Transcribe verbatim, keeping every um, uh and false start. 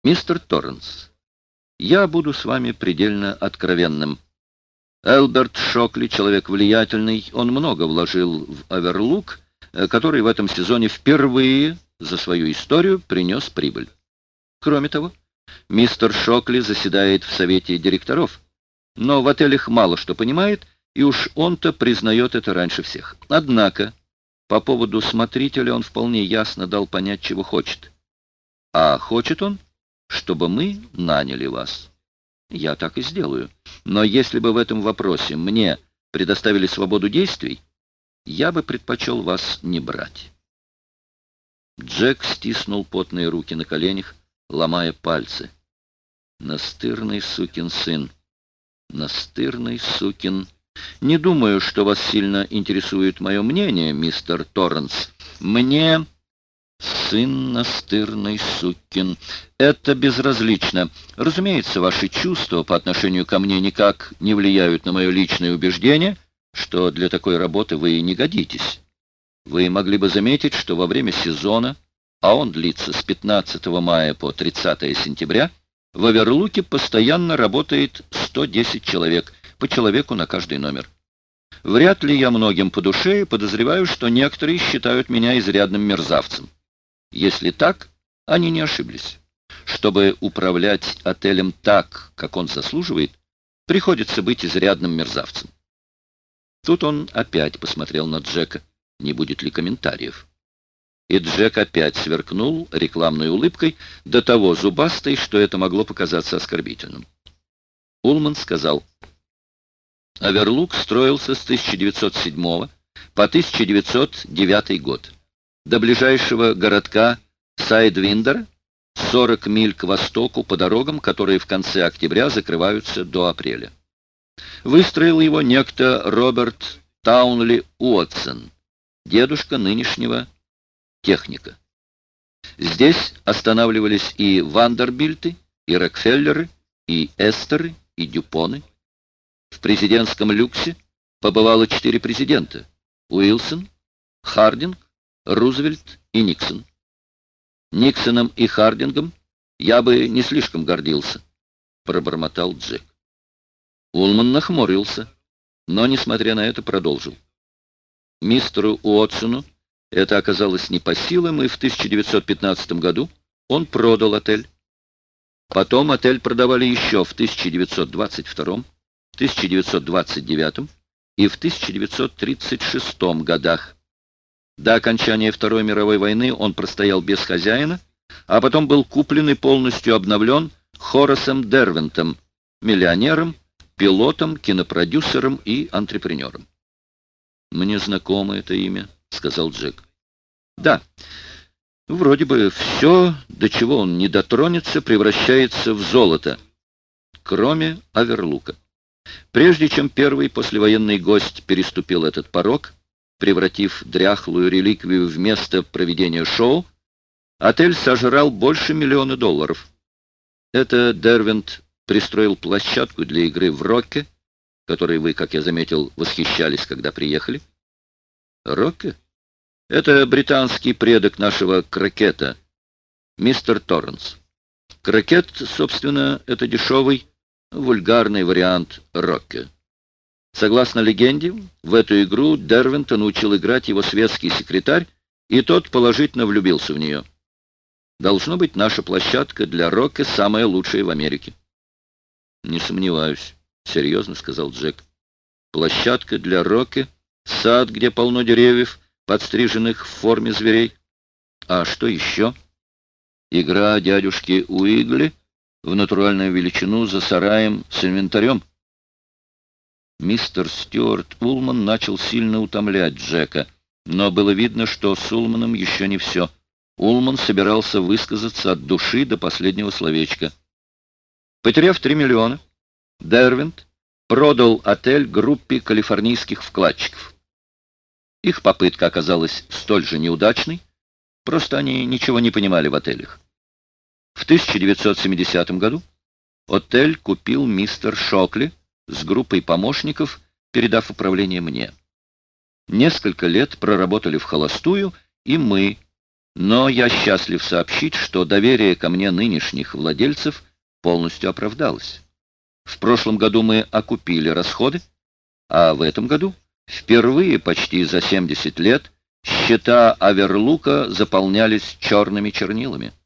Мистер Торренс, я буду с вами предельно откровенным. Элберт Шокли — человек влиятельный, он много вложил в Оверлук, э, который в этом сезоне впервые за свою историю принес прибыль. Кроме того, мистер Шокли заседает в совете директоров, но в отелях мало что понимает, и уж он-то признает это раньше всех. Однако, по поводу смотрителя он вполне ясно дал понять, чего хочет. А хочет он, чтобы мы наняли вас. Я так и сделаю. Но если бы в этом вопросе мне предоставили свободу действий, я бы предпочел вас не брать. Джек стиснул потные руки на коленях, ломая пальцы. Настырный сукин сын. Настырный сукин... Не думаю, что вас сильно интересует мое мнение, мистер Торренс. Мне... Сын настырный сукин. Это безразлично. Разумеется, ваши чувства по отношению ко мне никак не влияют на мое личное убеждение, что для такой работы вы не годитесь. Вы могли бы заметить, что во время сезона, а он длится с пятнадцатого мая по тридцатое сентября, в Оверлуке постоянно работает сто десять человек, по человеку на каждый номер. Вряд ли я многим по душе и подозреваю, что некоторые считают меня изрядным мерзавцем. Если так, они не ошиблись. Чтобы управлять отелем так, как он заслуживает, приходится быть изрядным мерзавцем. Тут он опять посмотрел на Джека, не будет ли комментариев. И Джек опять сверкнул рекламной улыбкой, до того зубастой, что это могло показаться оскорбительным. Улман сказал: «Оверлук строился с тысяча девятьсот седьмого по тысяча девятьсот девятый год. До ближайшего городка Сайдвиндер сорок миль к востоку по дорогам, которые в конце октября закрываются до апреля. Выстроил его некто Роберт Таунли Уотсон, дедушка нынешнего техника. Здесь останавливались и Вандербильты, и Рокфеллеры, и Эстеры, и Дюпоны. В президентском люксе побывало четыре президента: Уилсон, Хардинг, Рузвельт и Никсон. Никсоном и Хардингом я бы не слишком гордился, пробормотал Джек. Улман нахмурился, но, несмотря на это, продолжил. Мистеру Уотсону это оказалось не по силам, и в тысяча девятьсот пятнадцатом году он продал отель. Потом отель продавали еще в тысяча девятьсот двадцать втором, тысяча девятьсот двадцать девятом и в тысяча девятьсот тридцать шестом годах. До окончания Второй мировой войны он простоял без хозяина, а потом был куплен и полностью обновлен Хорасом Дервентом, миллионером, пилотом, кинопродюсером и антрепренером. «Мне знакомо это имя», — сказал Джек. «Да, вроде бы все, до чего он не дотронется, превращается в золото, кроме Оверлука. Прежде чем первый послевоенный гость переступил этот порог, превратив дряхлую реликвию в место проведения шоу, отель сожрал больше миллиона долларов. Это Дервент пристроил площадку для игры в рокке, которой вы, как я заметил, восхищались, когда приехали. Рокке? Это британский предок нашего крокета, мистер Торренс. Крокет, собственно, это дешевый, вульгарный вариант рокке. Согласно легенде, в эту игру Дервента научил играть его светский секретарь, и тот положительно влюбился в нее. Должно быть, наша площадка для рокке самая лучшая в Америке. Не сомневаюсь, серьезно сказал Джек. Площадка для рокке, сад, где полно деревьев, подстриженных в форме зверей. А что еще? Игра дядюшки Уигли в натуральную величину за сараем с инвентарем. Мистер Стюарт Улман начал сильно утомлять Джека, но было видно, что с Улманом еще не все. Улман собирался высказаться от души до последнего словечка. Потеряв три миллиона, Дервент продал отель группе калифорнийских вкладчиков. Их попытка оказалась столь же неудачной, просто они ничего не понимали в отелях. В тысяча девятьсот семидесятом году отель купил мистер Шокли с группой помощников, передав управление мне. Несколько лет проработали вхолостую, и мы, Но я счастлив сообщить, что доверие ко мне нынешних владельцев полностью оправдалось. В прошлом году мы окупили расходы, а в этом году, впервые почти за семьдесят лет, счета Аверлука заполнялись черными чернилами.